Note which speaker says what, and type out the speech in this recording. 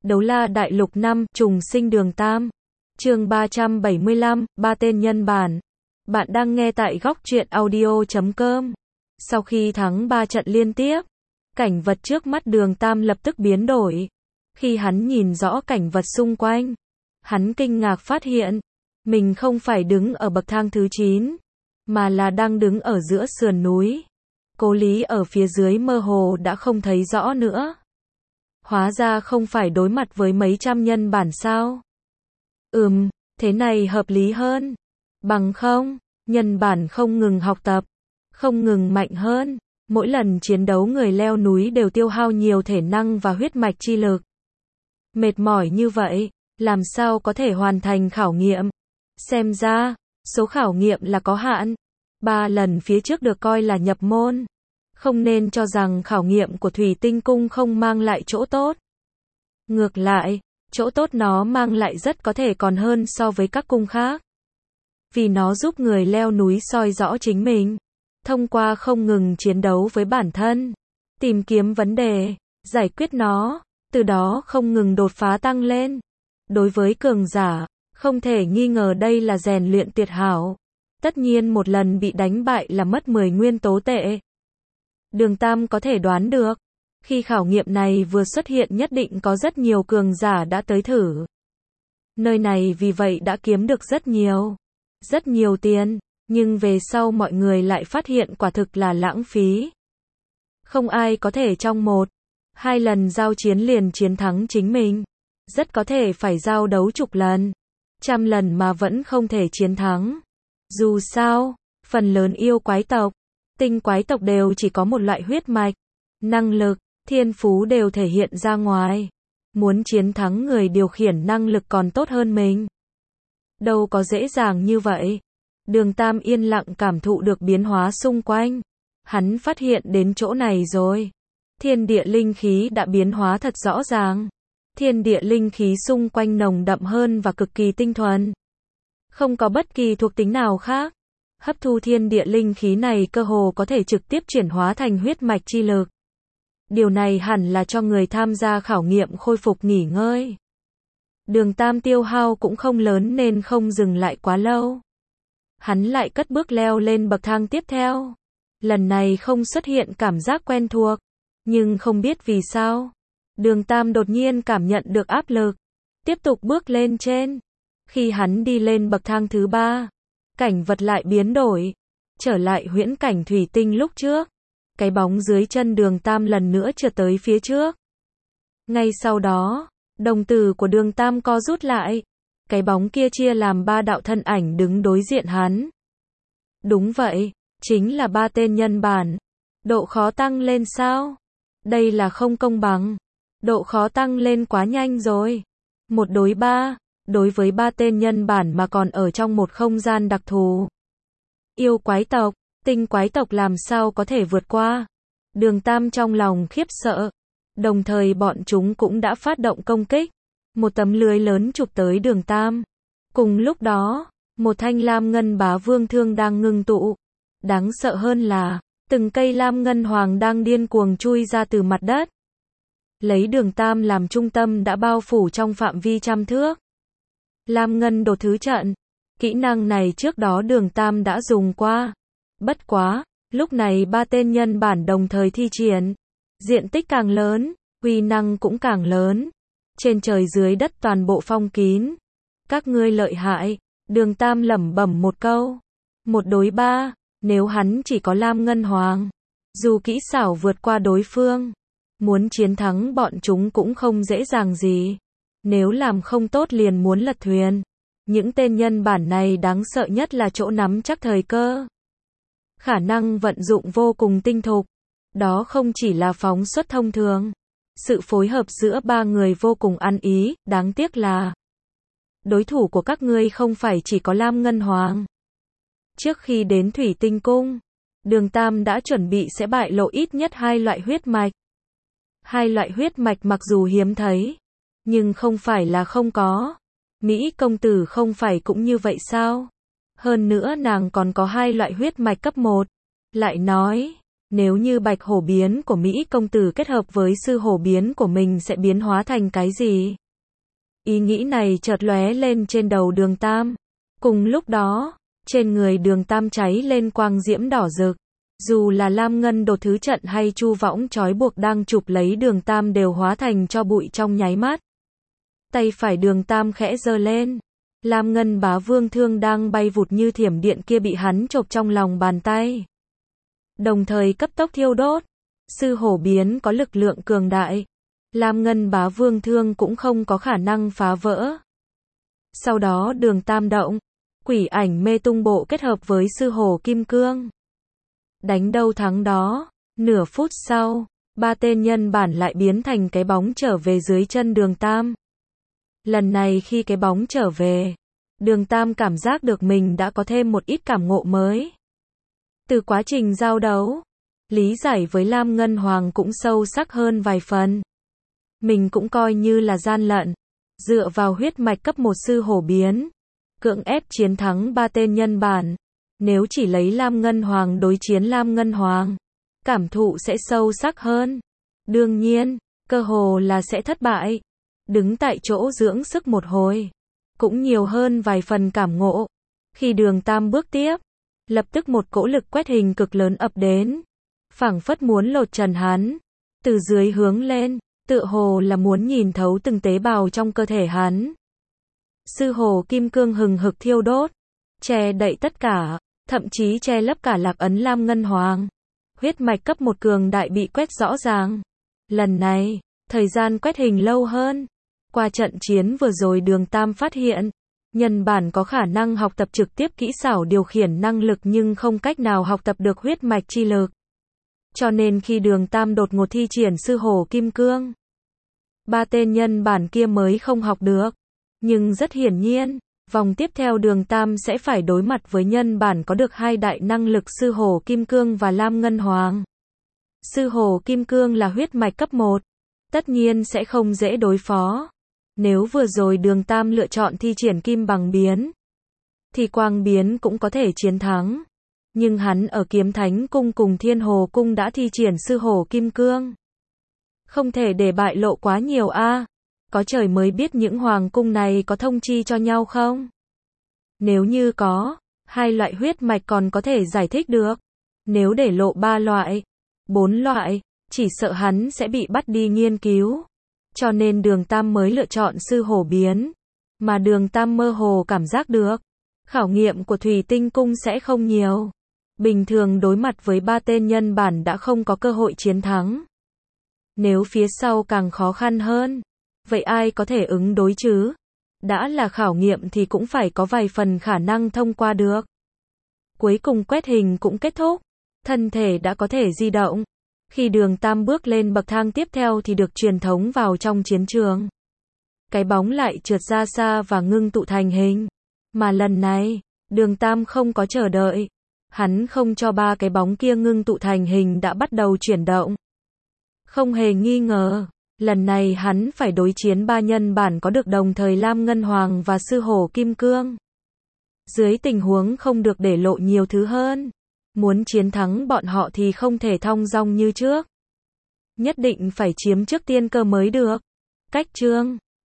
Speaker 1: Đấu la đại lục 5, trùng sinh đường Tam. Chương 375, ba tên nhân bản. Bạn đang nghe tại góc truyện audio.com. Sau khi thắng 3 trận liên tiếp, cảnh vật trước mắt đường Tam lập tức biến đổi. Khi hắn nhìn rõ cảnh vật xung quanh, hắn kinh ngạc phát hiện, mình không phải đứng ở bậc thang thứ 9, mà là đang đứng ở giữa sườn núi. Cố Lý ở phía dưới mơ hồ đã không thấy rõ nữa. Hóa ra không phải đối mặt với mấy trăm nhân bản sao? Thế này hợp lý hơn. Bằng không, nhân bản không ngừng học tập, không ngừng mạnh hơn. Mỗi lần chiến đấu người leo núi đều tiêu hao nhiều thể năng và huyết mạch chi lực. Mệt mỏi như vậy, làm sao có thể hoàn thành khảo nghiệm? Xem ra, số khảo nghiệm là có hạn. 3 lần phía trước được coi là nhập môn. Không nên cho rằng khảo nghiệm của Thủy Tinh Cung không mang lại chỗ tốt. Ngược lại, chỗ tốt nó mang lại rất có thể còn hơn so với các cung khác. Vì nó giúp người leo núi soi rõ chính mình, thông qua không ngừng chiến đấu với bản thân, tìm kiếm vấn đề, giải quyết nó, từ đó không ngừng đột phá tăng lên. Đối với cường giả, không thể nghi ngờ đây là rèn luyện tuyệt hảo. Tất nhiên một lần bị đánh bại là mất 10 nguyên tố tệ. Đường Tam có thể đoán được, khi khảo nghiệm này vừa xuất hiện nhất định có rất nhiều cường giả đã tới thử. Nơi này vì vậy đã kiếm được rất nhiều tiền, nhưng về sau mọi người lại phát hiện quả thực là lãng phí. Không ai có thể trong 1-2 lần giao chiến liền chiến thắng chính mình. Rất có thể phải giao đấu chục lần, trăm lần mà vẫn không thể chiến thắng. Dù sao, phần lớn yêu quái tộc, tinh quái tộc đều chỉ có một loại huyết mạch, năng lực, thiên phú đều thể hiện ra ngoài. Muốn chiến thắng người điều khiển năng lực còn tốt hơn mình. Đâu có dễ dàng như vậy. Đường Tam yên lặng cảm thụ được biến hóa xung quanh. Hắn phát hiện đến chỗ này rồi. Thiên địa linh khí đã biến hóa thật rõ ràng. Thiên địa linh khí xung quanh nồng đậm hơn và cực kỳ tinh thuần. Không có bất kỳ thuộc tính nào khác. Hấp thu thiên địa linh khí này cơ hồ có thể trực tiếp chuyển hóa thành huyết mạch chi lực. Điều này hẳn là cho người tham gia khảo nghiệm khôi phục nghỉ ngơi. Đường Tam tiêu hao cũng không lớn nên không dừng lại quá lâu. Hắn lại cất bước leo lên bậc thang tiếp theo. Lần này không xuất hiện cảm giác quen thuộc, nhưng không biết vì sao, Đường Tam đột nhiên cảm nhận được áp lực, tiếp tục bước lên trên. Khi hắn đi lên bậc thang thứ 3, cảnh vật lại biến đổi, trở lại huyễn cảnh thủy tinh lúc trước. Cái bóng dưới chân Đường Tam lần nữa trượt tới phía trước. Ngay sau đó, đồng tử của Đường Tam co rút lại. Cái bóng kia chia làm 3 đạo thân ảnh đứng đối diện hắn. Đúng vậy, chính là 3 tên nhân bản. Độ khó tăng lên sao? Đây là không công bằng. Độ khó tăng lên quá nhanh rồi. 1 đối 3, đối với 3 tên nhân bản mà còn ở trong một không gian đặc thù. Yêu quái tộc, tinh quái tộc làm sao có thể vượt qua? Đường Tam trong lòng khiếp sợ. Đồng thời bọn chúng cũng đã phát động công kích. Một tấm lưới lớn chụp tới Đường Tam. Cùng lúc đó, một thanh lam ngân bá vương thương đang ngưng tụ. Đáng sợ hơn là, từng cây lam ngân hoàng đang điên cuồng chui ra từ mặt đất. Lấy Đường Tam làm trung tâm đã bao phủ trong phạm vi trăm thước. Lam ngân đột thứ trận. Kỹ năng này trước đó Đường Tam đã dùng qua. Bất quá, lúc này 3 tên nhân bản đồng thời thi triển. Diện tích càng lớn, uy năng cũng càng lớn. Trên trời dưới đất toàn bộ phong kín. Các ngươi lợi hại. Đường Tam lẩm bẩm một câu. 1 đối 3, nếu hắn chỉ có lam ngân hoàng, dù kỹ xảo vượt qua đối phương, muốn chiến thắng bọn chúng cũng không dễ dàng gì. Nếu làm không tốt liền muốn lật thuyền. Những tên nhân bản này đáng sợ nhất là chỗ nắm chắc thời cơ. Khả năng vận dụng vô cùng tinh thục. Đó không chỉ là phóng xuất thông thường. Sự phối hợp giữa 3 người vô cùng ăn ý, đáng tiếc là đối thủ của các ngươi không phải chỉ có lam ngân hoàng. Trước khi đến Thủy Tinh Cung, Đường Tam đã chuẩn bị sẽ bại lộ ít nhất 2 loại huyết mạch. 2 loại huyết mạch mặc dù hiếm thấy, nhưng không phải là không có. Mỹ công tử không phải cũng như vậy sao? Hơn nữa nàng còn có 2 loại huyết mạch cấp 1. Lại nói, Nếu như bạch hổ biến của Mỹ công tử kết hợp với sư hổ biến của mình sẽ biến hóa thành cái gì? Ý nghĩ này chợt lóe lên trên đầu Đường Tam. Cùng lúc đó, trên người Đường Tam cháy lên quang diễm đỏ rực. Dù là Lam Ngân đột thứ trận hay Chu Võng trói buộc đang chụp lấy Đường Tam đều hóa thành tro bụi trong nháy mắt. Tay phải Đường Tam khẽ giơ lên. Lam Ngân Bá Vương thương đang bay vụt như thiểm điện kia bị hắn chộp trong lòng bàn tay. Đồng thời cấp tốc thiêu đốt. Sư hổ biến có lực lượng cường đại. Lam Ngân Bá Vương thương cũng không có khả năng phá vỡ. Sau đó Đường Tam động. Quỷ ảnh mê tung bộ kết hợp với sư hổ kim cương. Đánh đâu thắng đó. Nửa phút sau, ba tên nhân bản lại biến thành cái bóng trở về dưới chân Đường Tam. Lần này khi cái bóng trở về, Đường Tam cảm giác được mình đã có thêm một ít cảm ngộ mới. Từ quá trình giao đấu, lý giải với Lam Ngân Hoàng cũng sâu sắc hơn vài phần. Mình cũng coi như là gian lận, dựa vào huyết mạch cấp 1 sư hổ biến, cưỡng ép chiến thắng ba tên nhân bản. Nếu chỉ lấy Lam Ngân Hoàng đối chiến Lam Ngân Hoàng, cảm thụ sẽ sâu sắc hơn. Đương nhiên, cơ hồ là sẽ thất bại. Đứng tại chỗ dưỡng sức một hồi, cũng nhiều hơn vài phần cảm ngộ. Khi Đường Tam bước tiếp, lập tức một cỗ lực quét hình cực lớn ập đến, phảng phất muốn lột trần hắn, từ dưới hướng lên, tựa hồ là muốn nhìn thấu từng tế bào trong cơ thể hắn. Sư hổ kim cương hừng hực thiêu đốt, che đậy tất cả, thậm chí che lấp cả lạc ấn Lam Ngân Hoàng. Huyết mạch cấp 1 cường đại bị quét rõ ràng. Lần này, thời gian quét hình lâu hơn. Qua trận chiến vừa rồi Đường Tam phát hiện, nhân bản có khả năng học tập trực tiếp kỹ xảo điều khiển năng lực nhưng không cách nào học tập được huyết mạch chi lực. Cho nên khi Đường Tam đột ngột thi triển sư hổ kim cương, ba tên nhân bản kia mới không học được. Nhưng rất hiển nhiên, vòng tiếp theo Đường Tam sẽ phải đối mặt với nhân bản có được hai đại năng lực sư hổ kim cương và Lam Ngân Hoàng. Sư hổ kim cương là huyết mạch cấp 1, tất nhiên sẽ không dễ đối phó. Nếu vừa rồi Đường Tam lựa chọn thi triển kim bằng biến, thì quang biến cũng có thể chiến thắng. Nhưng hắn ở Kiếm Thánh Cung cùng Thiên Hồ Cung đã thi triển sư hổ kim cương. Không thể để bại lộ quá nhiều a. Có trời mới biết những hoàng cung này có thông chi cho nhau không? Nếu như có, hai loại huyết mạch còn có thể giải thích được. Nếu để lộ 3 loại, 4 loại, chỉ sợ hắn sẽ bị bắt đi nghiên cứu. Cho nên Đường Tam mới lựa chọn sư hổ biến. Mà Đường Tam mơ hồ cảm giác được, khảo nghiệm của Thủy Tinh Cung sẽ không nhiều. Bình thường đối mặt với ba tên nhân bản đã không có cơ hội chiến thắng. Nếu phía sau càng khó khăn hơn, vậy ai có thể ứng đối chứ? Đã là khảo nghiệm thì cũng phải có vài phần khả năng thông qua được. Cuối cùng quét hình cũng kết thúc, thân thể đã có thể di động. Khi Đường Tam bước lên bậc thang tiếp theo thì được truyền thống vào trong chiến trường. Cái bóng lại trượt ra xa và ngưng tụ thành hình. Mà lần này, Đường Tam không có chờ đợi. Hắn không cho ba cái bóng kia ngưng tụ thành hình đã bắt đầu chuyển động. Không hề nghi ngờ, lần này hắn phải đối chiến ba nhân bản có được đồng thời Lam Ngân Hoàng và sư hổ kim cương. Dưới tình huống không được để lộ nhiều thứ hơn, muốn chiến thắng bọn họ thì không thể thong dong như trước. Nhất định phải chiếm trước tiên cơ mới được. Cách chương